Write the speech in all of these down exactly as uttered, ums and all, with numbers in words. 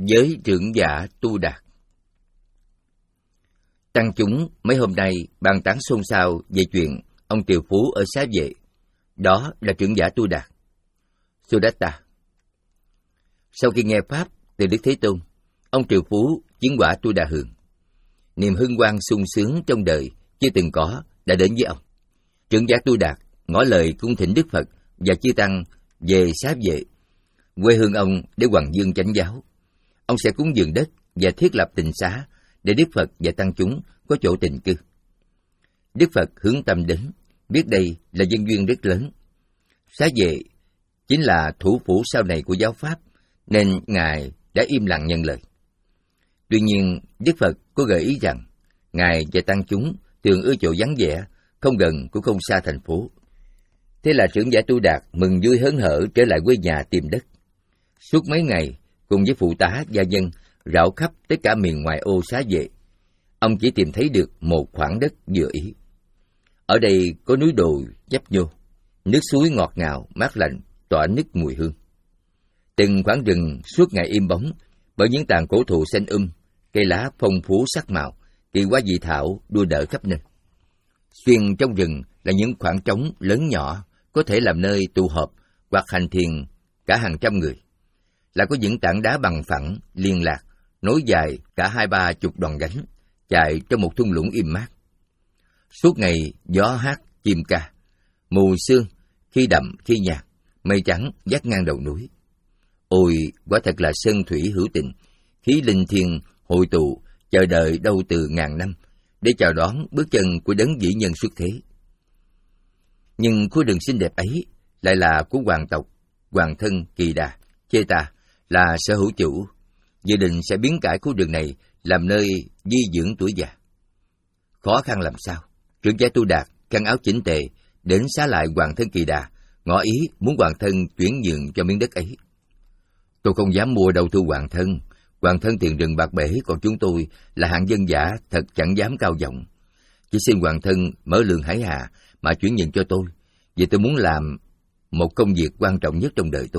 với trưởng giả Tu Đạt. Tăng chúng mấy hôm nay bàn tán xôn xao về chuyện ông Tiều Phú ở Xá Vệ, đó là trưởng giả Tu Đạt. Sudatta. Sau khi nghe pháp từ Đức Thế Tôn, ông Tiều Phú chứng quả Tu Đà Hường. Niềm hân hoan sung sướng trong đời chưa từng có đã đến với ông. Trưởng giả Tu Đạt ngỏ lời cung thỉnh Đức Phật và chư tăng về Xá Vệ, quê hương ông, để hoằng dương chánh giáo. Ông sẽ cúng dường đất và thiết lập tịnh xá để Đức Phật và tăng chúng có chỗ tịnh cư. Đức Phật hướng tâm đến, biết đây là nhân duyên rất lớn. Xá Vệ chính là thủ phủ sau này của giáo pháp, nên Ngài đã im lặng nhận lời. Tuy nhiên, Đức Phật có gợi ý rằng Ngài và tăng chúng thường ưa chỗ vắng vẻ, không gần cũng không xa thành phố. Thế là trưởng giả Tu Đạt mừng vui hớn hở trở lại quê nhà tìm đất. Suốt mấy ngày, cùng với phụ tá gia dân rảo khắp tất cả miền ngoại ô Xá Vệ, ông chỉ tìm thấy được một khoảng đất vừa ý. Ở đây có núi đồi nhấp nhô, nước suối ngọt ngào, mát lạnh, tỏa nức mùi hương. Từng khoảng rừng suốt ngày im bóng bởi những tàn cổ thụ xanh um, cây lá phong phú sắc màu, kỳ hoa dị thảo đua đỡ khắp nơi. Xuyên trong rừng là những khoảng trống lớn nhỏ có thể làm nơi tụ họp hoặc hành thiền cả hàng trăm người. Là có những tảng đá bằng phẳng liên lạc nối dài cả hai ba chục đoạn gánh chạy trong một thung lũng im mát. Suốt ngày gió hát chim ca, mù sương khi đậm khi nhạt, mây trắng vắt ngang đầu núi. Ôi, quả thật là sơn thủy hữu tình, khí linh thiêng hội tụ chờ đợi đâu từ ngàn năm để chào đón bước chân của đấng vĩ nhân xuất thế. Nhưng khu rừng xinh đẹp ấy lại là của hoàng tộc Hoàng Thân Kỳ Đà Cheta là sở hữu chủ, dự định sẽ biến cải khu rừng này làm nơi di dưỡng tuổi già. Khó khăn làm sao, trưởng giả Tu Đạt khăn áo chỉnh tề đến xá lại Hoàng Thân Kỳ Đà, ngỏ ý muốn Hoàng Thân chuyển nhượng cho miếng đất ấy. Tôi không dám mua đâu thưa Hoàng Thân, Hoàng Thân tiền rừng bạc bể, còn chúng tôi là hạng dân giả thật chẳng dám cao giọng. Chỉ xin Hoàng Thân mở lượng hải hà mà chuyển nhượng cho tôi, vì tôi muốn làm một công việc quan trọng nhất trong đời tôi.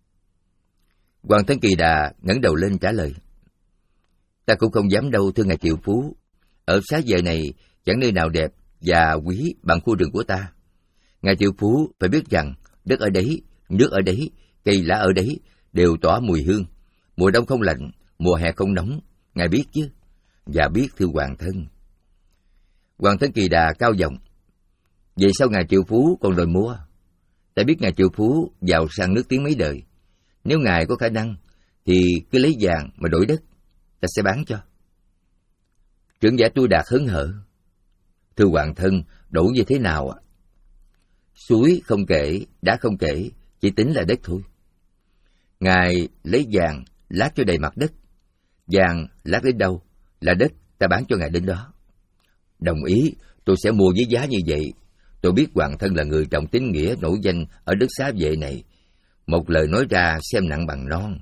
Hoàng Thân Kỳ Đà ngẩng đầu lên trả lời: Ta cũng không dám đâu thưa ngài triệu phú. Ở Xá Vệ này chẳng nơi nào đẹp và quý bằng khu rừng của ta. Ngài triệu phú phải biết rằng đất ở đấy, nước ở đấy, cây lá ở đấy đều tỏa mùi hương. Mùa đông không lạnh, mùa hè không nóng, ngài biết chứ? Dạ biết thưa Hoàng Thân. Hoàng Thân Kỳ Đà cao giọng: Vậy sao ngài triệu phú còn đòi mua? Ta biết ngài triệu phú giàu sang nước tiếng mấy đời. Nếu ngài có khả năng thì cứ lấy vàng mà đổi đất, ta sẽ bán cho. Trưởng giả Tu Đạt hớn hở: Thưa Hoàng Thân, đổi như thế nào ạ? Suối không kể, đá không kể, chỉ tính là đất thôi. Ngài lấy vàng lát cho đầy mặt đất, vàng lát đến đâu là đất ta bán cho ngài đến đó. Đồng ý, tôi sẽ mua với giá như vậy. Tôi biết Hoàng Thân là người trọng tín nghĩa nổi danh ở đất Xá Vệ này. Một lời nói ra xem nặng bằng non.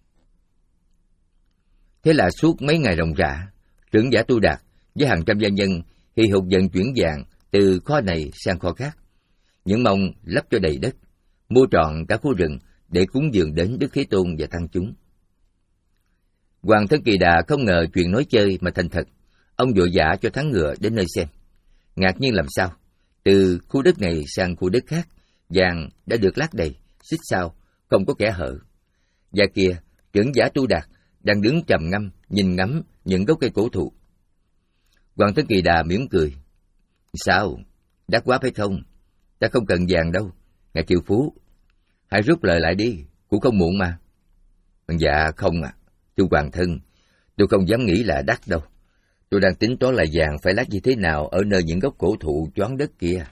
Thế là suốt mấy ngày ròng rã, trưởng giả Tu Đạt với hàng trăm gia nhân hì hục vận chuyển vàng từ kho này sang kho khác, những mong lấp cho đầy đất, mua trọn cả khu rừng để cúng dường đến Đức Thế Tôn và tăng chúng. Hoàng Thân Kỳ Đà không ngờ chuyện nói chơi mà thành thật. Ông vội vã cho thắng ngựa đến nơi xem. Ngạc nhiên làm sao, từ khu đất này sang khu đất khác, vàng đã được lát đầy, xích sao, không có kẽ hở. Và kia, trưởng giả Tu Đạt đang đứng trầm ngâm nhìn ngắm những gốc cây cổ thụ. Hoàng Thân Kỳ Đà mỉm cười: Sao, đắt quá phải không? Ta không cần vàng đâu, ngài triệu phú. Hãy rút lời lại đi, cũng không muộn mà. Dạ không à, thưa Hoàng Thân, tôi không dám nghĩ là đắt đâu. Tôi đang tính toán là vàng phải lát như thế nào ở nơi những gốc cổ thụ choán đất kia.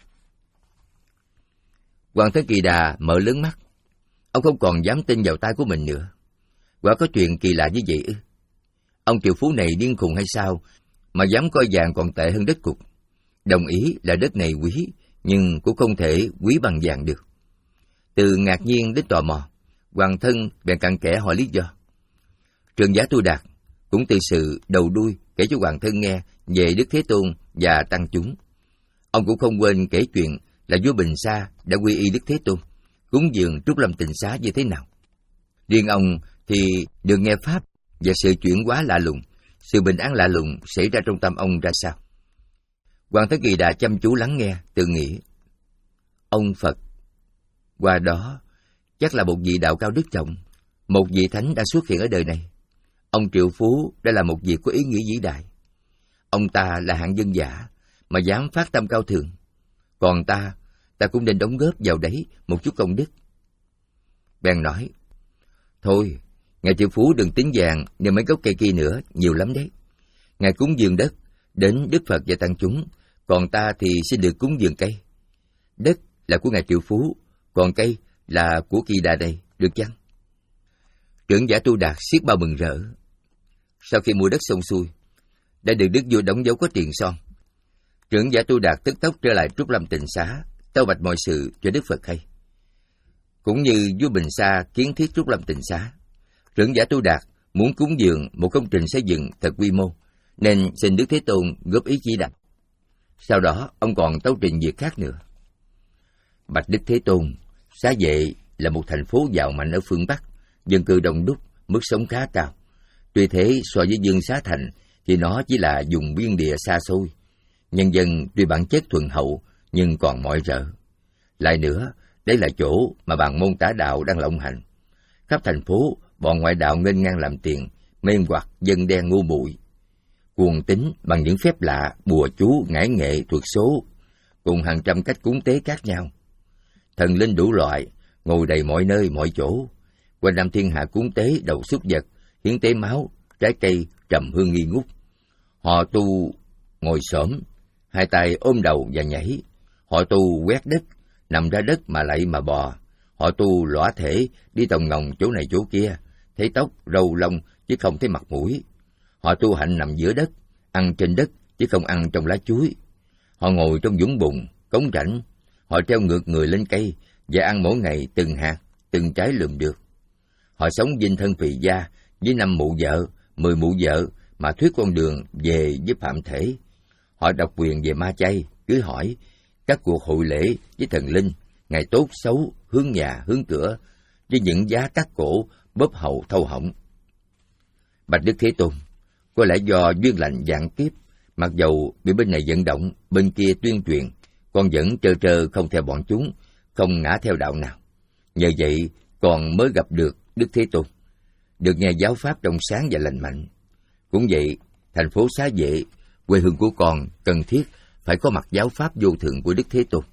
Hoàng Thân Kỳ Đà mở lớn mắt. Ông không còn dám tin vào tai của mình nữa. Quả có chuyện kỳ lạ như vậy ư? Ông triệu phú này điên khùng hay sao mà dám coi vàng còn tệ hơn đất cục? Đồng ý là đất này quý, nhưng cũng không thể quý bằng vàng được. Từ ngạc nhiên đến tò mò, Hoàng Thân bèn cặn kẽ hỏi lý do. Trưởng giả Tu Đạt cũng từ sự đầu đuôi kể cho Hoàng Thân nghe về Đức Thế Tôn và tăng chúng. Ông cũng không quên kể chuyện là vua Bình Sa đã quy y Đức Thế Tôn, cúng dường Trúc Lâm Tịnh Xá như thế nào. Riêng ông thì được nghe pháp và sự chuyển hóa lạ lùng, sự bình an lạ lùng xảy ra trong tâm ông ra sao? Hoàng Thái Kỳ Đà chăm chú lắng nghe, tự nghĩ, ông Phật, qua đó chắc là một vị đạo cao đức trọng, một vị thánh đã xuất hiện ở đời này. Ông triệu phú đã là một việc có ý nghĩa vĩ đại. Ông ta là hạng dân giả mà dám phát tâm cao thượng. Còn ta, ta cũng nên đóng góp vào đấy một chút công đức. Bèn nói, thôi, ngài triệu phú đừng tính vàng như mấy gốc cây kia nữa, nhiều lắm đấy. Ngài cúng dường đất đến Đức Phật và tăng chúng, còn ta thì xin được cúng dường cây. Đất là của ngài triệu phú, còn cây là của Kỳ Đà đây, được chăng? Trưởng giả Tu Đạt xiết bao mừng rỡ. Sau khi mua đất xong xuôi, đã được đức vua đóng dấu có tiền son. Trưởng giả Tu Đạt tức tốc trở lại Trúc Lâm Tịnh Xá, tâu bạch mọi sự cho Đức Phật hay. Cũng như vua Bình Sa kiến thiết Trúc Lâm Tịnh Xá, trưởng giả Tu Đạt muốn cúng dường một công trình xây dựng thật quy mô, nên xin Đức Thế Tôn góp ý chỉ đạo. Sau đó, ông còn tấu trình việc khác nữa. Bạch Đức Thế Tôn, Xá Vệ là một thành phố giàu mạnh ở phương Bắc, dân cư đông đúc, mức sống khá cao. Tuy thế, so với Dương Xá Thành, thì nó chỉ là vùng biên địa xa xôi. Nhân dân tuy bản chất thuần hậu, nhưng còn mọi rợ. Lại nữa, đây là chỗ mà bàn môn tả đạo đang lộng hành. Khắp thành phố, bọn ngoại đạo nghênh ngang làm tiền, mê hoặc dân đen ngu muội, cuồng tín bằng những phép lạ, bùa chú, ngải nghệ, thuật số, cùng hàng trăm cách cúng tế khác nhau. Thần linh đủ loại, ngồi đầy mọi nơi mọi chỗ, quanh năm thiên hạ cúng tế đầu súc vật, hiến tế máu, trái cây, trầm hương nghi ngút. Họ tu ngồi xổm, hai tay ôm đầu và nhảy. Họ tu quét đất, nằm ra đất mà lạy mà bò. Họ tu lõa thể, đi tòng ngòng chỗ này chỗ kia, thấy tóc, râu lông chứ không thấy mặt mũi. Họ tu hạnh nằm giữa đất, ăn trên đất chứ không ăn trong lá chuối. Họ ngồi trong vũng bùn, cống rãnh. Họ treo ngược người lên cây và ăn mỗi ngày từng hạt, từng trái lượm được. Họ sống dinh thân phì gia với năm mụ vợ, mười mụ vợ mà thuyết con đường về với phạm thể. Họ độc quyền về ma chay, cứ hỏi các cuộc hội lễ với thần linh, ngày tốt xấu, hướng nhà, hướng cửa, với những giá cắt cổ, bóp hậu thâu họng. Bạch Đức Thế Tôn, có lẽ do duyên lành vạn kiếp, mặc dầu bị bên này vận động, bên kia tuyên truyền, con vẫn trơ trơ không theo bọn chúng, không ngã theo đạo nào. Nhờ vậy, con mới gặp được Đức Thế Tôn, được nghe giáo pháp trong sáng và lành mạnh. Cũng vậy, thành phố Xá Vệ, quê hương của con cần thiết phải có mặt giáo pháp vô thượng của Đức Thế Tôn.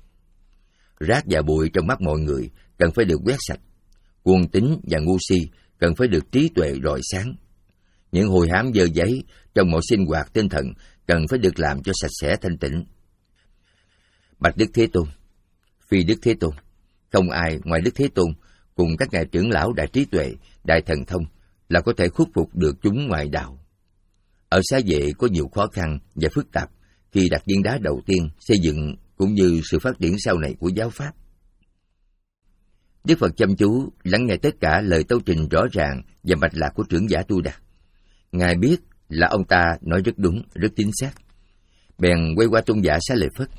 Rác và bụi trong mắt mọi người cần phải được quét sạch. Cuồng tín và ngu si cần phải được trí tuệ rọi sáng. Những hồi hám dơ giấy trong mọi sinh hoạt tinh thần cần phải được làm cho sạch sẽ thanh tịnh. Bạch Đức Thế Tôn, phi Đức Thế Tôn, không ai ngoài Đức Thế Tôn cùng các ngài trưởng lão đại trí tuệ, đại thần thông là có thể khuất phục được chúng ngoại đạo. Ở Xá Vệ có nhiều khó khăn và phức tạp khi đặt viên đá đầu tiên xây dựng cũng như sự phát triển sau này của giáo pháp. Đức Phật chăm chú lắng nghe tất cả lời tấu trình rõ ràng và mạch lạc của trưởng giả Tu Đạt. Ngài biết là ông ta nói rất đúng, rất chính xác. Bèn quay qua tôn giả Xá Lợi Phất.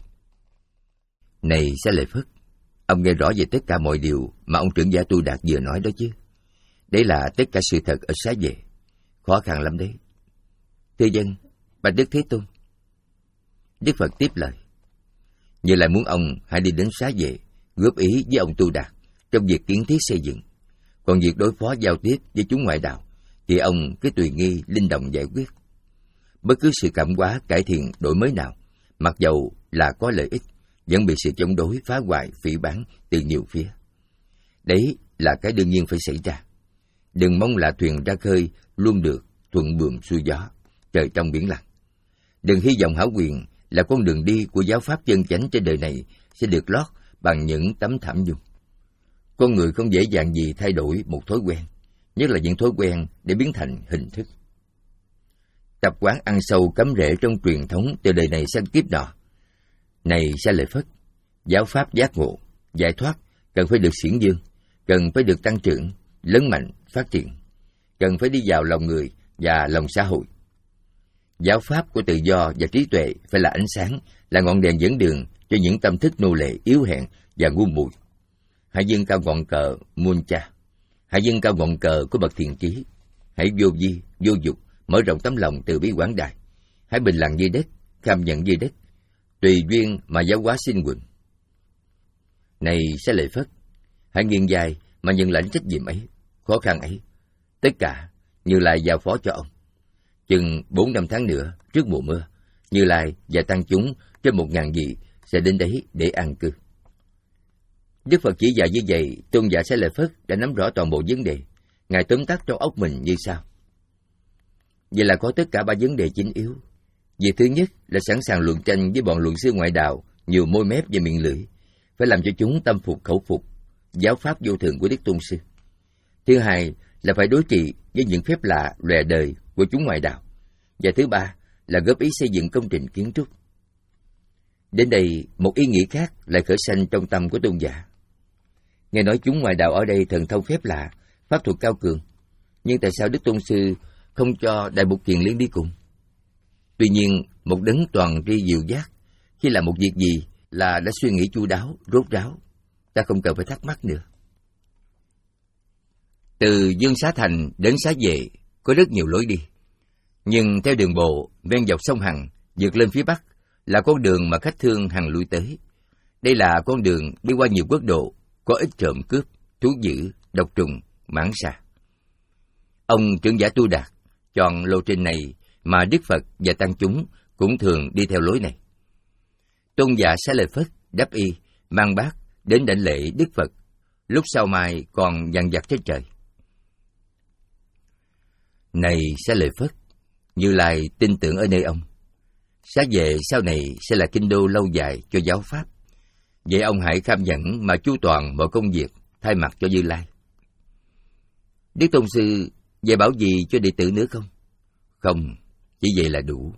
Này Xá Lợi Phất, ông nghe rõ về tất cả mọi điều mà ông trưởng giả Tu Đạt vừa nói đó chứ? Đấy là tất cả sự thật ở Xá Vệ. Khó khăn lắm đấy. Thưa dân, Bạch Đức Thế Tôn. Đức Phật tiếp lời. Như lại muốn ông hãy đi đến Xá Vệ, góp ý với ông Tu Đạt trong việc kiến thiết xây dựng. Còn việc đối phó giao tiếp với chúng ngoại đạo thì ông cứ tùy nghi linh động giải quyết. Bất cứ sự cảm hóa, cải thiện, đổi mới nào, mặc dầu là có lợi ích, vẫn bị sự chống đối, phá hoại, phỉ báng từ nhiều phía. Đấy là cái đương nhiên phải xảy ra. Đừng mong là thuyền ra khơi luôn được thuận buồm xuôi gió, trời trong biển lặng. Đừng hy vọng hảo quyền là con đường đi của giáo pháp chân chánh trên đời này sẽ được lót bằng những tấm thảm nhung. Con người không dễ dàng gì thay đổi một thói quen, nhất là những thói quen để biến thành hình thức. Tập quán ăn sâu cắm rễ trong truyền thống từ đời này sang kiếp nọ. Này Xá Lợi Phất, giáo pháp giác ngộ, giải thoát cần phải được xiển dương, cần phải được tăng trưởng, lớn mạnh, phát triển, cần phải đi vào lòng người và lòng xã hội. Giáo pháp của tự do và trí tuệ phải là ánh sáng, là ngọn đèn dẫn đường cho những tâm thức nô lệ yếu hèn và ngu muội. Hãy dâng cao ngọn cờ muôn cha, hãy dâng cao ngọn cờ của bậc thiện chí. hãy vô vi, vô dục, mở rộng tấm lòng từ bi quảng đại. Hãy bình lặng như đất, cam nhận như đất, tùy duyên mà giáo hóa sinh quần. Này Xá Lợi Phất, hãy nghiêng vai mà nhận lãnh trách nhiệm ấy, khó khăn ấy. Tất cả Như Lai giao phó cho ông. Chừng bốn năm tháng nữa, trước mùa mưa, Như Lai và tăng chúng trên một ngàn vị sẽ đến đấy để an cư. Đức Phật chỉ dạy như vậy, tôn giả Xá Lợi Phất đã nắm rõ toàn bộ vấn đề. Ngài tóm tắt trong óc mình như sau. Vậy là có tất cả ba vấn đề chính yếu. Việc thứ nhất là sẵn sàng luận tranh với bọn luận sư ngoại đạo, nhiều môi mép và miệng lưỡi, phải làm cho chúng tâm phục khẩu phục giáo pháp vô thượng của Đức Tôn Sư. Thứ hai là phải đối trị với những phép lạ lòe đời của chúng ngoại đạo. Và thứ ba là góp ý xây dựng công trình kiến trúc. Đến đây, một ý nghĩ khác lại khởi sanh trong tâm của tôn giả. Nghe nói chúng ngoại đạo ở đây thần thông phép lạ, pháp thuật cao cường, nhưng tại sao Đức Tôn Sư không cho Đại Mục Kiền Liên đi cùng? Tuy nhiên, một đấng toàn tri diệu giác, khi làm một việc gì là đã suy nghĩ chu đáo, rốt ráo, ta không cần phải thắc mắc nữa. Từ Dương Xá Thành đến Xá Vệ có rất nhiều lối đi, nhưng theo đường bộ ven dọc sông Hằng vượt lên phía bắc là con đường mà khách thương hằng lui tới. Đây là con đường đi qua nhiều quốc độ, có ít trộm cướp, thú dữ, độc trùng, mãng xà. Ông trưởng giả Tu Đạt chọn lộ trình này, mà Đức Phật và tăng chúng cũng thường đi theo lối này. Tôn giả Xá Lợi Phất đáp y, mang bát đến đảnh lễ Đức Phật, lúc sau mai còn dằn vặt trên trời. Này Xá Lợi Phất, Như Lai tin tưởng ở nơi ông. Xá Vệ sau này sẽ là kinh đô lâu dài cho giáo pháp. Vậy ông hãy kham nhẫn mà chu toàn mọi công việc, thay mặt cho Như Lai. Đức Tôn Sư dạy bảo gì cho đệ tử nữa không? Không, chỉ vậy là đủ.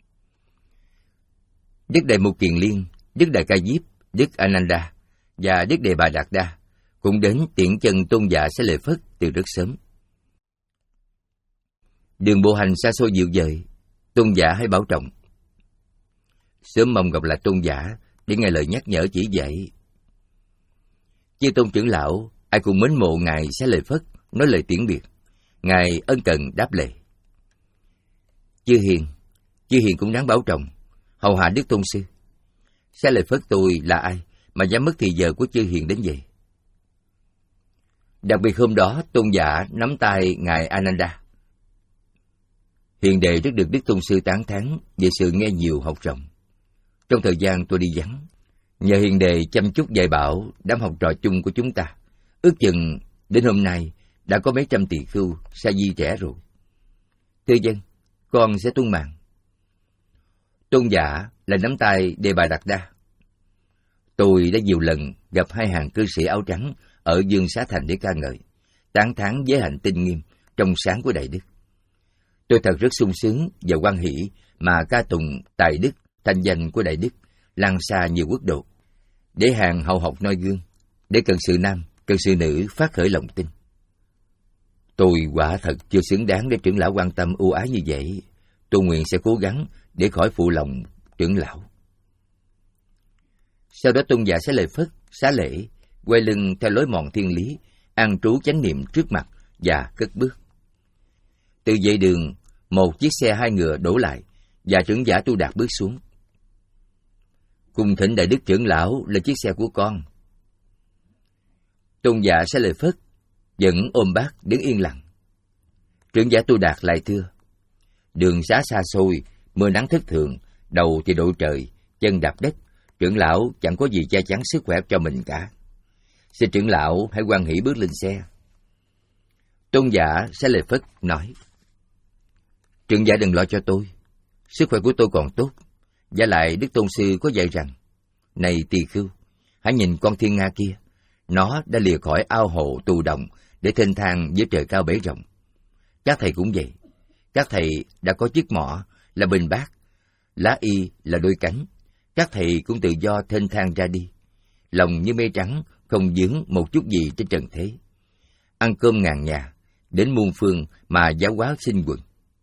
Đức Đại Mục Kiền Liên, Đức Đại Ca Diếp, Đức Ananda và Đức Đề Bà Đạt Đa cũng đến tiễn chân tôn giả Xá Lợi Phất từ rất sớm. Đường bộ hành xa xôi dịu dời, tôn giả hãy bảo trọng. Sớm mong gặp lại tôn giả để nghe lời nhắc nhở chỉ dạy. Chư tôn trưởng lão ai cũng mến mộ ngài Xá Lợi Phất, nói lời tiễn biệt. Ngài ân cần đáp lễ. Chư hiền, chư hiền cũng đáng bảo trọng, hầu hạ Đức Tôn Sư. Xá Lợi Phất tôi là ai mà dám mất thì giờ của chư hiền đến vậy? Đặc biệt hôm đó, tôn giả nắm tay ngài Ananda. Hiền đệ rất được Đức Tôn Sư tán thán về sự nghe nhiều học rộng. Trong thời gian tôi đi vắng, nhờ hiền đệ chăm chút dạy bảo đám học trò chung của chúng ta, ước chừng đến hôm nay đã có mấy trăm tỳ khưu sa di trẻ rồi. Thưa dân, con sẽ tuân mạng. Tôn giả là nắm tay Đề Bà Đạt Đa. Tôi đã nhiều lần gặp hai hàng cư sĩ áo trắng ở Dương Xá Thành để ca ngợi, tán thán giới hạnh tinh nghiêm, trong sáng của Đại Đức. Tôi thật rất sung sướng và hoan hỷ mà ca tụng tài đức, thanh danh của Đại Đức lan xa nhiều quốc độ, để hàng hậu học noi gương, để cần sự nam, cần sự nữ phát khởi lòng tin. Tôi quả thật chưa xứng đáng để trưởng lão quan tâm ưu ái như vậy. Tôi nguyện sẽ cố gắng để khỏi phụ lòng trưởng lão. Sau đó tôn giả Xá Lợi Phất xá lễ, quay lưng theo lối mòn thiên lý, an trú chánh niệm trước mặt và cất bước. Từ dãy đường, một chiếc xe hai ngựa đổ lại và trưởng giả Tu Đạt bước xuống. Cùng thỉnh Đại Đức trưởng lão lên chiếc xe của con. Tôn giả Xá Lợi Phất vẫn ôm bát đứng yên lặng. Trưởng giả Tu Đạt lại thưa: đường xá xa xôi, mưa nắng thất thường, đầu thì độ trời, chân đạp đất, trưởng lão chẳng có gì che chắn sức khỏe cho mình cả. Xin trưởng lão hãy hoan hỷ bước lên xe. Tôn giả Xá Lợi Phất nói: trưởng giả đừng lo cho tôi, sức khỏe của tôi còn tốt. Và lại Đức Tôn Sư có dạy rằng: này tỳ khưu, hãy nhìn con thiên nga kia, nó đã lìa khỏi ao hồ tù động để thênh thang với trời cao bể rộng. Các thầy cũng vậy, các thầy đã có chiếc mỏ là bình bát, lá y là đôi cánh. Các thầy cũng tự do thênh thang ra đi, lòng như mây trắng, không vướng một chút gì trên trần thế. Ăn cơm ngàn nhà, đến muôn phương mà giáo hóa sinh quần.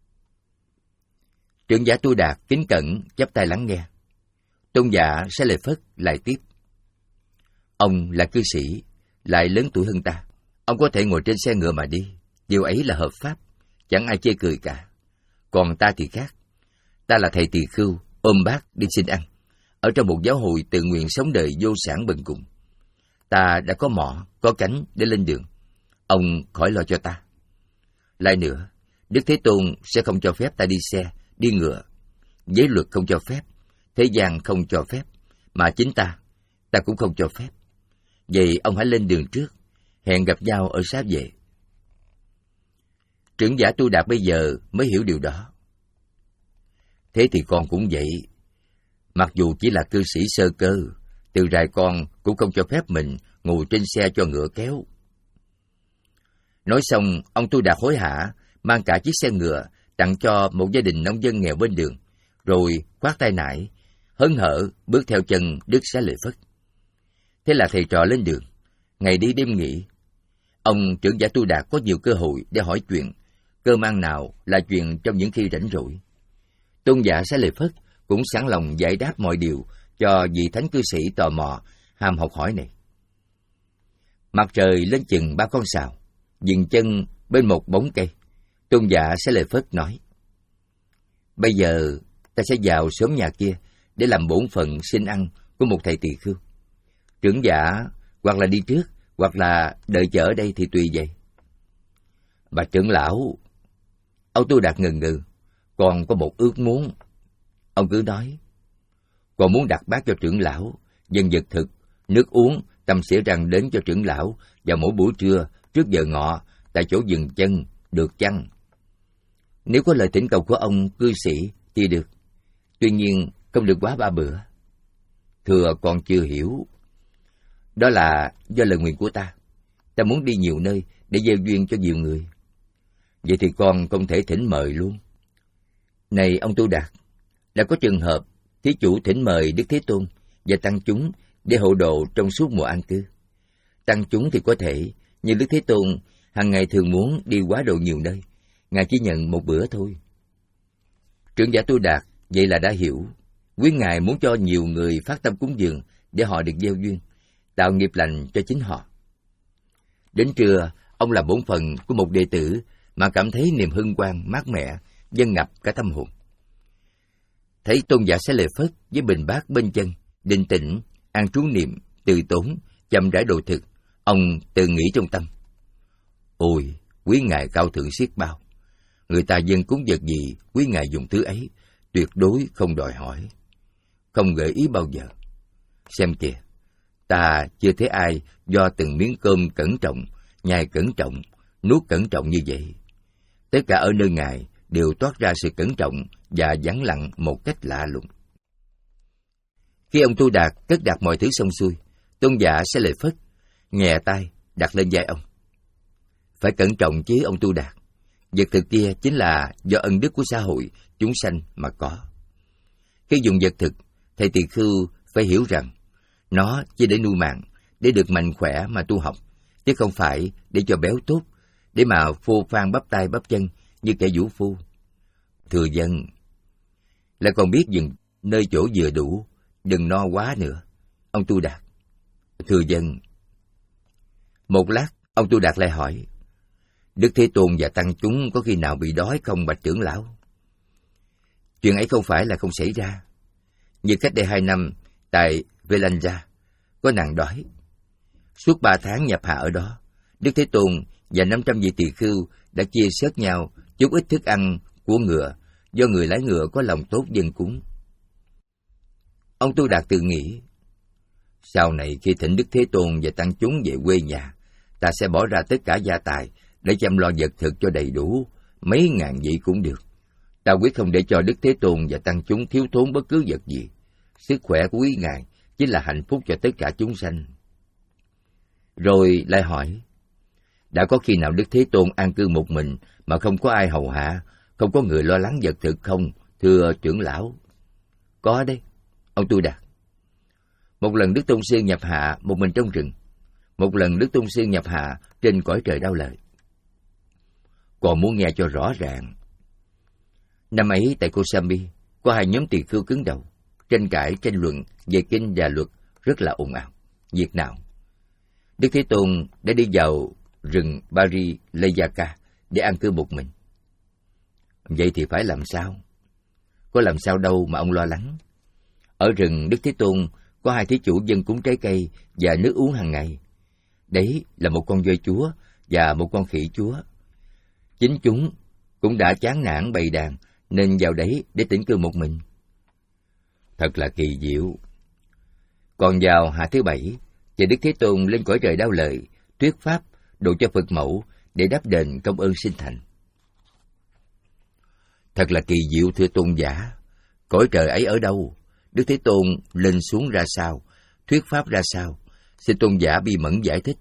Trưởng giả Tu Đạt kính cẩn chắp tay lắng nghe. Tôn giả Xá Lợi Phất lại tiếp: ông là cư sĩ, lại lớn tuổi hơn ta. Ông có thể ngồi trên xe ngựa mà đi, điều ấy là hợp pháp. chẳng ai chê cười cả. Còn ta thì khác. Ta là thầy tỳ khưu, ôm bát đi xin ăn, ở trong một giáo hội tự nguyện sống đời vô sản bần cùng. Ta đã có mỏ, có cánh để lên đường. Ông khỏi lo cho ta. Lại nữa, Đức Thế Tôn sẽ không cho phép ta đi xe, đi ngựa. Giới luật không cho phép, thế gian không cho phép, mà chính ta, ta cũng không cho phép. Vậy ông hãy lên đường trước, hẹn gặp nhau ở Xá Vệ. Trưởng giả Tu Đạt bây giờ mới hiểu điều đó. Thế thì con cũng vậy. Mặc dù chỉ là cư sĩ sơ cơ, từ rài con cũng không cho phép mình ngồi trên xe cho ngựa kéo. Nói xong, ông Tu Đạt hối hả, mang cả chiếc xe ngựa, tặng cho một gia đình nông dân nghèo bên đường, rồi khoát tay nải, hớn hở bước theo chân Đức Xá Lợi Phất. Thế là thầy trò lên đường, ngày đi đêm nghỉ. Ông trưởng giả Tu Đạt có nhiều cơ hội để hỏi chuyện, cơ mang nào là chuyện trong những khi rảnh rỗi. Tôn giả Xá Lợi Phất cũng sẵn lòng giải đáp mọi điều cho vị thánh cư sĩ tò mò, ham học hỏi này. Mặt trời lên chừng ba con sào, dừng chân bên một bóng cây. Tôn giả Xá Lợi Phất nói: Bây giờ ta sẽ vào xóm nhà kia để làm bổn phận xin ăn của một thầy tỳ khưu. Trưởng giả hoặc là đi trước, hoặc là đợi chờ ở đây thì tùy vậy. Bà trưởng lão, ông Tu Đạt ngần ngừ, còn có một ước muốn. Ông cứ nói: Còn muốn đặt bát cho trưởng lão, dân vật thực, nước uống, tầm xỉa răng đến cho trưởng lão vào mỗi buổi trưa trước giờ ngọ tại chỗ dừng chân, được chăng? Nếu có lời thỉnh cầu của ông cư sĩ thì được, tuy nhiên không được quá ba bữa. Thưa con chưa hiểu. Đó là do lời nguyện của ta. Ta muốn đi nhiều nơi để gieo duyên cho nhiều người. Vậy thì con không thể thỉnh mời luôn. Này ông Tu Đạt, đã có trường hợp thí chủ thỉnh mời Đức Thế Tôn và tăng chúng để hộ độ trong suốt mùa an cư. Tăng chúng thì có thể, nhưng Đức Thế Tôn hàng ngày thường muốn đi quá độ nhiều nơi, Ngài chỉ nhận một bữa thôi. Trưởng giả Tu Đạt vậy là đã hiểu. Quý Ngài muốn cho nhiều người phát tâm cúng dường để họ được gieo duyên, tạo nghiệp lành cho chính họ. Đến trưa, ông làm bổn phận của một đệ tử mà cảm thấy niềm hân hoan mát mẻ, dâng ngập cả tâm hồn. Thấy tôn giả Xá Lợi Phất với bình bát bên chân, định tĩnh, an trú niệm, từ tốn, chậm rãi độ thực, ông tự nghĩ trong tâm: Ôi, quý Ngài cao thượng xiết bao. Người ta dâng cúng vật gì, quý Ngài dùng thứ ấy, tuyệt đối không đòi hỏi, không gợi ý bao giờ. Xem kìa, ta chưa thấy ai do từng miếng cơm cẩn trọng, nhai cẩn trọng, nuốt cẩn trọng như vậy. Tất cả ở nơi Ngài đều toát ra sự cẩn trọng và vắng lặng một cách lạ lùng. Khi ông Tu Đạt cất đặt mọi thứ xong xuôi, tôn giả Xá Lợi Phất nhẹ tay đặt lên vai ông: Phải cẩn trọng chứ ông Tu Đạt. Vật thực kia chính là do ân đức của xã hội, chúng sanh mà có. Khi dùng vật thực, thầy tỳ khưu phải hiểu rằng nó chỉ để nuôi mạng, để được mạnh khỏe mà tu học, chứ không phải để cho béo tốt, để mà phô phan bắp tay bắp chân như kẻ vũ phu. Thưa dân, lại còn biết dừng nơi chỗ vừa đủ, đừng no quá nữa, ông Tu Đạt. Thưa dân. Một lát, ông Tu Đạt lại hỏi: Đức Thế Tôn và tăng chúng có khi nào bị đói không bạch trưởng lão? Chuyện ấy không phải là không xảy ra. Như cách đây hai năm, tại Velanja, có nạn đói. Suốt ba tháng nhập hạ ở đó, Đức Thế Tôn và năm trăm vị tỳ khưu đã chia sớt nhau chút ít thức ăn của ngựa, do người lái ngựa có lòng tốt dân cúng. Ông Tu Đạt tự nghĩ: Sau này khi thỉnh Đức Thế Tôn và tăng chúng về quê nhà, ta sẽ bỏ ra tất cả gia tài để chăm lo vật thực cho đầy đủ, mấy ngàn vị cũng được. Ta quyết không để cho Đức Thế Tôn và tăng chúng thiếu thốn bất cứ vật gì. Sức khỏe của quý Ngài chính là hạnh phúc cho tất cả chúng sanh. Rồi lại hỏi: Đã có khi nào Đức Thế Tôn an cư một mình mà không có ai hầu hạ, không có người lo lắng vật thực không, thưa trưởng lão? Có đấy, ông Tu Đạt. Một lần Đức Tôn Sư nhập hạ một mình trong rừng. Một lần Đức Tôn Sư nhập hạ trên cõi trời Đao Lợi. Còn muốn nghe cho rõ ràng. Năm ấy tại Kosambi, có hai nhóm tỳ khưu cứng đầu, tranh cãi tranh luận về kinh và luật rất là ồn ào. Việc nào? Đức Thế Tôn đã đi vào rừng Bari Leyaka để an cư một mình. Vậy thì phải làm sao? Có làm sao đâu mà ông lo lắng. Ở rừng Đức Thế Tôn có hai thí chủ dân cúng trái cây và nước uống hàng ngày. Đấy là một con voi chúa và một con khỉ chúa. Chính chúng cũng đã chán nản bầy đàn nên vào đấy để tĩnh cư một mình. Thật là kỳ diệu. Còn vào hạ thứ bảy, thì Đức Thế Tôn lên cõi trời Đao Lợi, thuyết pháp độ cho Phật mẫu để đáp đền công ơn sinh thành. Thật là kỳ diệu thưa tôn giả. Cõi trời ấy ở đâu? Đức Thế Tôn lên xuống ra sao? Thuyết pháp ra sao? Xin tôn giả bi mẫn giải thích.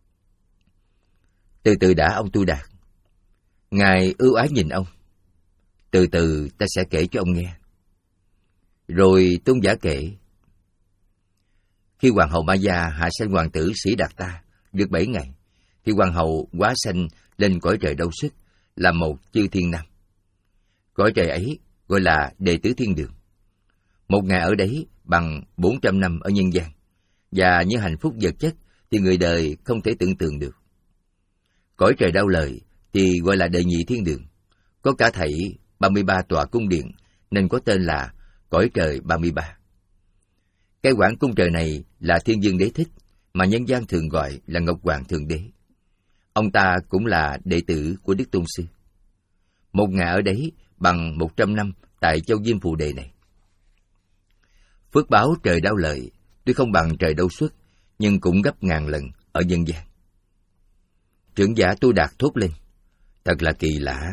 Từ từ đã ông Tu Đạt. Ngài ưu ái nhìn ông. Từ từ ta sẽ kể cho ông nghe. Rồi tôn giả kể. Khi hoàng hậu Maya hạ sanh hoàng tử Sĩ Đạt Ta được bảy ngày, thì hoàng hậu hóa sanh lên cõi trời Đâu Xuất, là một chư thiên nam. Cõi trời ấy gọi là Đệ Tứ Thiên Đường. Một ngày ở đấy bằng bốn trăm năm ở nhân gian, và những hạnh phúc vật chất thì người đời không thể tưởng tượng được. Cõi trời Đao Lợi thì gọi là Đệ Nhị Thiên Đường, có cả thảy ba mươi ba tòa cung điện, nên có tên là cõi trời ba mươi ba. Cái quản cung trời này là Thiên Dương Đế Thích, mà nhân gian thường gọi là Ngọc Hoàng Thượng Đế. Ông ta cũng là đệ tử của Đức Tôn Sư. Một ngày ở đấy bằng một trăm năm tại châu Diêm Phù Đề này. Phước báo trời Đao Lợi tuy không bằng trời Đâu Xuất, nhưng cũng gấp ngàn lần ở nhân gian. Trưởng giả Tu Đạt thốt lên. Thật là kỳ lạ.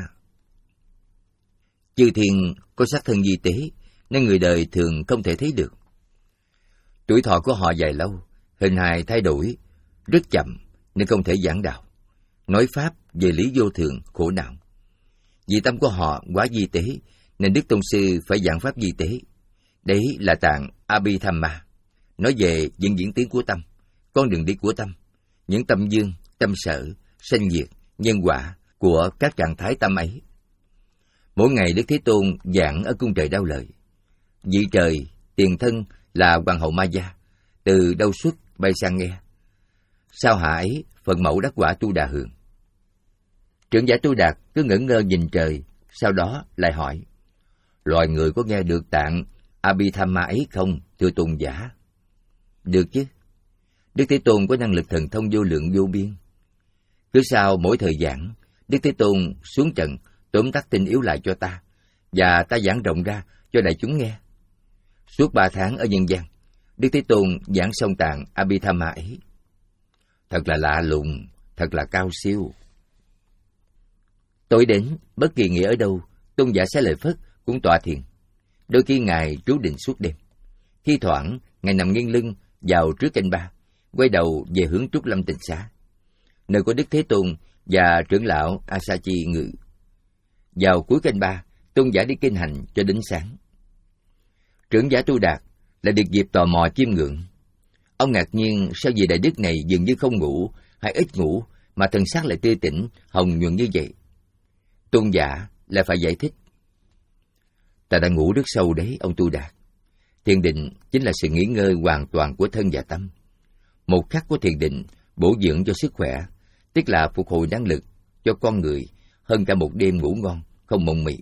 Chư thiên có sắc thân di tế, nên người đời thường không thể thấy được. Tuổi thọ của họ dài lâu, hình hài thay đổi rất chậm nên không thể giảng đạo, nói pháp về lý vô thường, khổ não. Vì tâm của họ quá di tế, nên Đức Tôn Sư phải giảng pháp di tế. Đấy là tạng Abhidhamma, nói về những diễn tiến của tâm, con đường đi của tâm, những tâm dương, tâm sở, sanh diệt, nhân quả của các trạng thái tâm ấy. Mỗi ngày Đức Thế Tôn giảng ở cung trời Đao Lợi. Vị trời, tiền thân là hoàng hậu Maya, từ Đâu Xuất bay sang nghe. Sau hạ ấy, Phật mẫu đắc quả Tu Đà Hường. Trưởng giả Tu Đạt cứ ngẩn ngơ nhìn trời, sau đó lại hỏi, loài người có nghe được tạng Abhidhamma ấy không, thưa tôn giả? Được chứ. Đức Thế Tôn có năng lực thần thông vô lượng vô biên. Cứ sau mỗi thời giảng, Đức Thế Tôn xuống trận tóm tắt tinh yếu lại cho ta, và ta giảng rộng ra cho đại chúng nghe. Suốt ba tháng ở nhân gian, Đức Thế Tôn giảng xong tạng Abhidhamma ấy. Thật là lạ lùng, thật là cao siêu. Tối đến, bất kỳ nghĩa ở đâu, tôn giả Xá Lợi Phất cũng tọa thiền. Đôi khi Ngài trú định suốt đêm. Thi thoảng, Ngài nằm nghiêng lưng vào trước canh ba, quay đầu về hướng Trúc Lâm Tịnh Xá, nơi có Đức Thế Tôn và trưởng lão Asachi ngự. Vào cuối canh ba, tôn giả đi kinh hành cho đến sáng. Trưởng giả Tu Đạt là được dịp tò mò chiêm ngưỡng. Ông ngạc nhiên sao vị đại đức này dường như không ngủ hay ít ngủ mà thần sắc lại tươi tỉnh, hồng nhuận như vậy. Tôn giả lại phải giải thích. Ta đã ngủ rất sâu đấy, ông Tu Đạt. Thiền định chính là sự nghỉ ngơi hoàn toàn của thân và tâm. Một khắc của thiền định bổ dưỡng cho sức khỏe, tức là phục hồi năng lực cho con người hơn cả một đêm ngủ ngon, không mộng mị.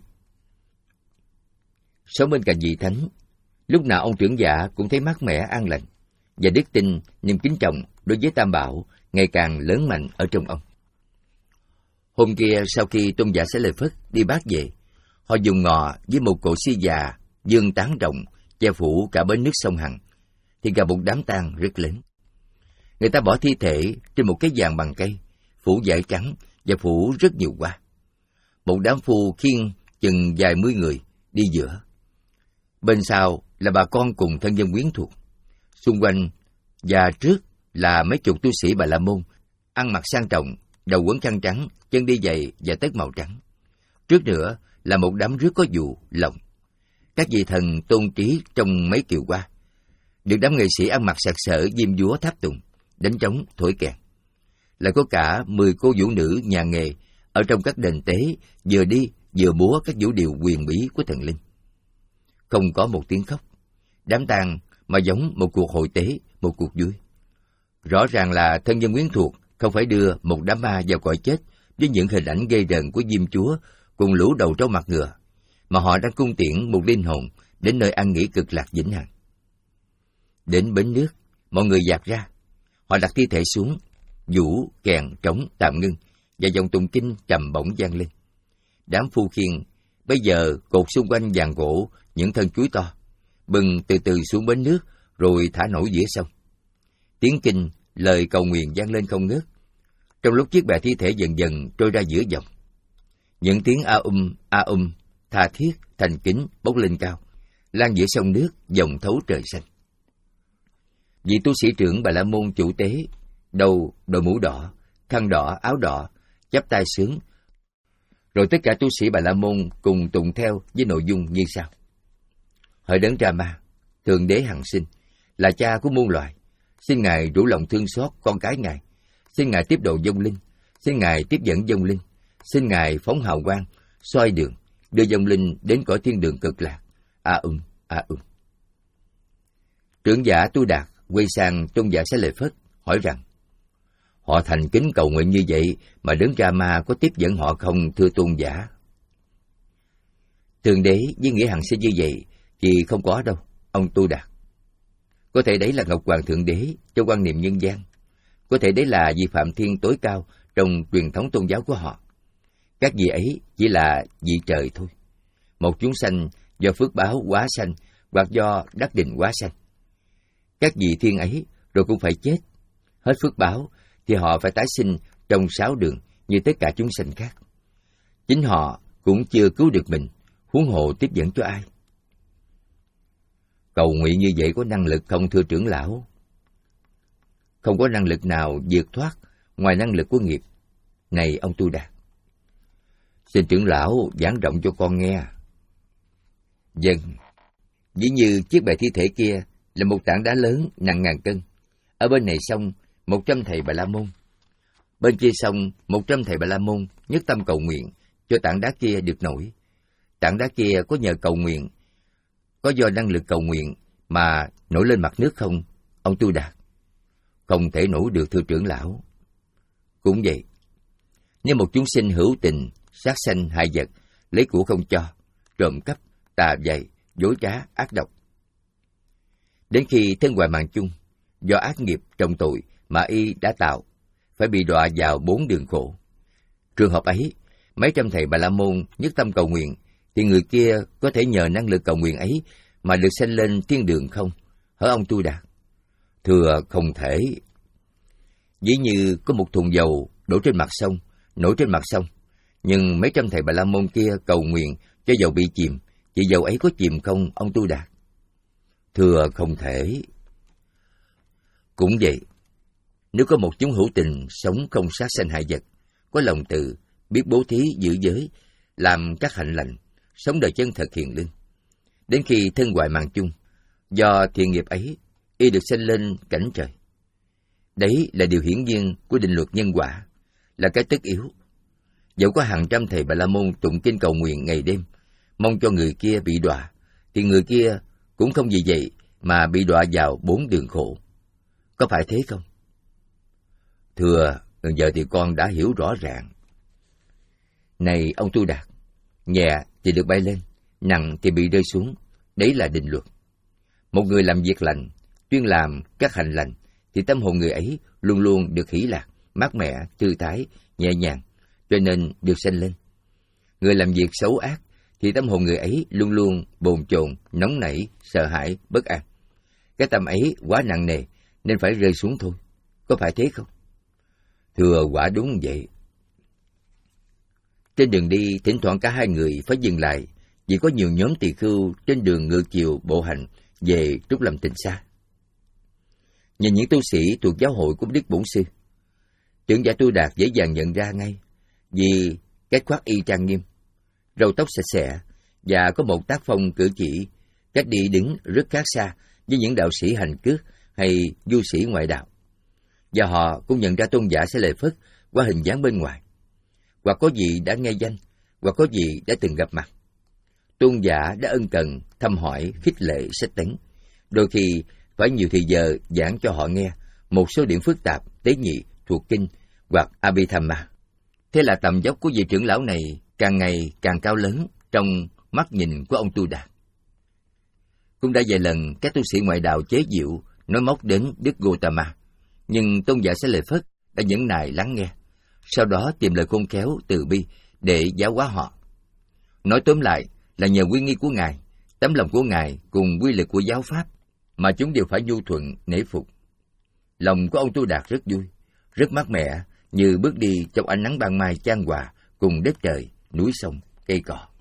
Sống bên cạnh vị thánh, lúc nào ông trưởng giả cũng thấy mát mẻ an lành, và đức tin, niềm kính trọng đối với Tam Bảo ngày càng lớn mạnh ở trong ông. Hôm kia sau khi tôn giả Xá Lợi Phất đi bát về, họ dùng ngò với một cỗ si già dương tán rộng che phủ cả bến nước sông Hằng, thì gặp một đám tang rất lớn. Người ta bỏ thi thể trên một cái giàn bằng cây, phủ vải trắng và phủ rất nhiều hoa. Một đám phu khiêng chừng vài mươi người đi giữa. Bên sau là bà con cùng thân dân quyến thuộc. Xung quanh và trước là mấy chục tu sĩ Bà La Môn, ăn mặc sang trọng, đầu quấn khăn trắng, chân đi giày và tất màu trắng. Trước nữa là một đám rước có dù, lồng. Các vị thần tôn trí trong mấy kiệu hoa. Được đám nghệ sĩ ăn mặc sặc sỡ diêm dúa tháp tùng, đánh trống, thổi kèn. Lại có cả mười cô vũ nữ nhà nghề ở trong các đền tế, vừa đi vừa múa các vũ điệu huyền bí của thần linh. Không có một tiếng khóc. Đám tang mà giống một cuộc hội tế, một cuộc vui. Rõ ràng là thân nhân quyến thuộc không phải đưa một đám ma vào cõi chết với những hình ảnh ghê rợn của diêm chúa cùng lũ đầu trâu mặt ngựa, mà họ đang cung tiễn một linh hồn đến nơi an nghỉ cực lạc vĩnh hằng. Đến bến nước, mọi người dạt ra. Họ đặt thi thể xuống, vũ, kèn, trống tạm ngưng, và dòng tụng kinh trầm bổng vang lên. Đám phu khiên bây giờ cột xung quanh giàn gỗ những thân chuối to, bừng từ từ xuống bến nước rồi thả nổi giữa sông. Tiếng kinh, lời cầu nguyện vang lên không ngớt, trong lúc chiếc bè thi thể dần dần trôi ra giữa dòng. Những tiếng a um, a um, tha thiết, thành kính bốc lên cao, lan giữa sông nước, dòng thấu trời xanh. Vị tu sĩ trưởng Bà La Môn chủ tế, đầu đội mũ đỏ, khăn đỏ, áo đỏ, chắp tay sướng. Rồi tất cả tu sĩ Bà La Môn cùng tụng theo với nội dung như sau: Hỡi đấng Rama, thượng đế hằng sinh, là cha của muôn loài, xin ngài rủ lòng thương xót con cái ngài, xin ngài tiếp độ vong linh, xin ngài tiếp dẫn vong linh, xin ngài phóng hào quang, soi đường, đưa vong linh đến cõi thiên đường cực lạc. A um, a um. Trưởng giả Tu Đạt quay sang tôn giả Xá Lợi Phất hỏi rằng: Họ thành kính cầu nguyện như vậy mà đấng Rama có tiếp dẫn họ không, thưa tôn giả? Thượng đế với nghĩa hằng sinh như vậy thì không có đâu, ông Tu Đạt. Có thể đấy là Ngọc Hoàng Thượng Đế trong quan niệm nhân gian. Có thể đấy là vị Phạm Thiên tối cao trong truyền thống tôn giáo của họ. Các vị ấy chỉ là vị trời thôi. Một chúng sanh do phước báo quá sanh hoặc do đắc định quá sanh. Các vị thiên ấy rồi cũng phải chết. Hết phước báo thì họ phải tái sinh trong sáu đường như tất cả chúng sanh khác. Chính họ cũng chưa cứu được mình, huống hồ tiếp dẫn cho ai? Cầu nguyện như vậy có năng lực không, thưa trưởng lão? Không có năng lực nào vượt thoát ngoài năng lực của nghiệp. Này ông Tu Đạt, xin trưởng lão giảng rộng cho con nghe. Vâng, ví như chiếc bè thi thể kia là một tảng đá lớn nặng ngàn cân. Ở bên này sông, một trăm thầy Bà La Môn. Bên kia sông, một trăm thầy Bà La Môn nhất tâm cầu nguyện cho tảng đá kia được nổi. Tảng đá kia có nhờ cầu nguyện, có do năng lực cầu nguyện mà nổi lên mặt nước không, ông Tu Đạt? Không thể nổi được, thưa trưởng lão. Cũng vậy, nếu một chúng sinh hữu tình, sát sanh hại vật, lấy của không cho, trộm cắp, tà dày, dối trá, ác độc, đến khi thân hoại mạng chung, do ác nghiệp trọng tội mà y đã tạo, phải bị đọa vào bốn đường khổ. Trường hợp ấy, mấy trăm thầy Bà La Môn nhất tâm cầu nguyện, thì người kia có thể nhờ năng lực cầu nguyện ấy mà được sanh lên thiên đường không, hỡi ông Tu Đạt? Thưa không thể. Ví như có một thùng dầu đổ trên mặt sông, nổi trên mặt sông, nhưng mấy trăm thầy Bà La Môn kia cầu nguyện cho dầu bị chìm, thì dầu ấy có chìm không, ông Tu Đạt? Thưa không thể. Cũng vậy, nếu có một chúng hữu tình sống không sát sanh hại vật, có lòng từ, biết bố thí giữ giới, làm các hạnh lành, sống đời chân thật hiền lương, đến khi thân hoại mạng chung, do thiện nghiệp ấy, y được sanh lên cảnh trời. Đấy là điều hiển nhiên của định luật nhân quả, là cái tất yếu. Dẫu có hàng trăm thầy Bà La Môn tụng kinh cầu nguyện ngày đêm, mong cho người kia bị đọa, thì người kia cũng không vì vậy mà bị đọa vào bốn đường khổ. Có phải thế không? Thưa, giờ thì con đã hiểu rõ ràng. Này ông Tu Đạt, nhẹ thì được bay lên, nặng thì bị rơi xuống. Đấy là định luật. Một người làm việc lành, chuyên làm các hành lành, thì tâm hồn người ấy luôn luôn được hỷ lạc, mát mẻ, thư thái, nhẹ nhàng, cho nên được sanh lên. Người làm việc xấu ác, thì tâm hồn người ấy luôn luôn bồn chồn, nóng nảy, sợ hãi, bất an. Cái tâm ấy quá nặng nề, nên phải rơi xuống thôi. Có phải thế không? Thưa, quả đúng vậy. Trên đường đi, thỉnh thoảng cả hai người phải dừng lại, vì có nhiều nhóm tỳ khưu trên đường ngược chiều bộ hành về Trúc Lâm Tịnh Xa. Nhìn những tu sĩ thuộc giáo hội của Đức Bổn Sư, trưởng giả Tu Đạt dễ dàng nhận ra ngay, vì cách khoác y trang nghiêm, râu tóc sạch sẽ và có một tác phong cử chỉ, cách đi đứng rất khác xa với những đạo sĩ hành cước hay du sĩ ngoại đạo. Và họ cũng nhận ra tôn giả Xá Lợi Phất qua hình dáng bên ngoài, hoặc có gì đã nghe danh, hoặc có gì đã từng gặp mặt. Tôn giả đã ân cần thăm hỏi, khích lệ, sách tấn, đôi khi phải nhiều thời giờ giảng cho họ nghe một số điểm phức tạp, tế nhị, thuộc kinh hoặc Abhidhamma. Thế là tầm dốc của vị trưởng lão này càng ngày càng cao lớn trong mắt nhìn của ông Tu Đạt. Cũng đã vài lần các tu sĩ ngoại đạo chế giễu nói móc đến Đức Gautama, nhưng tôn giả Xá Lợi Phất đã nhẫn nại lắng nghe, sau đó tìm lời khôn khéo từ bi để giáo hóa họ. Nói tóm lại là nhờ uy nghi của Ngài, tấm lòng của Ngài cùng quy lực của giáo pháp mà chúng đều phải nhu thuận nể phục. Lòng của ông Tu Đạt rất vui, rất mát mẻ, như bước đi trong ánh nắng ban mai chan hòa cùng đất trời, núi sông, cây cỏ.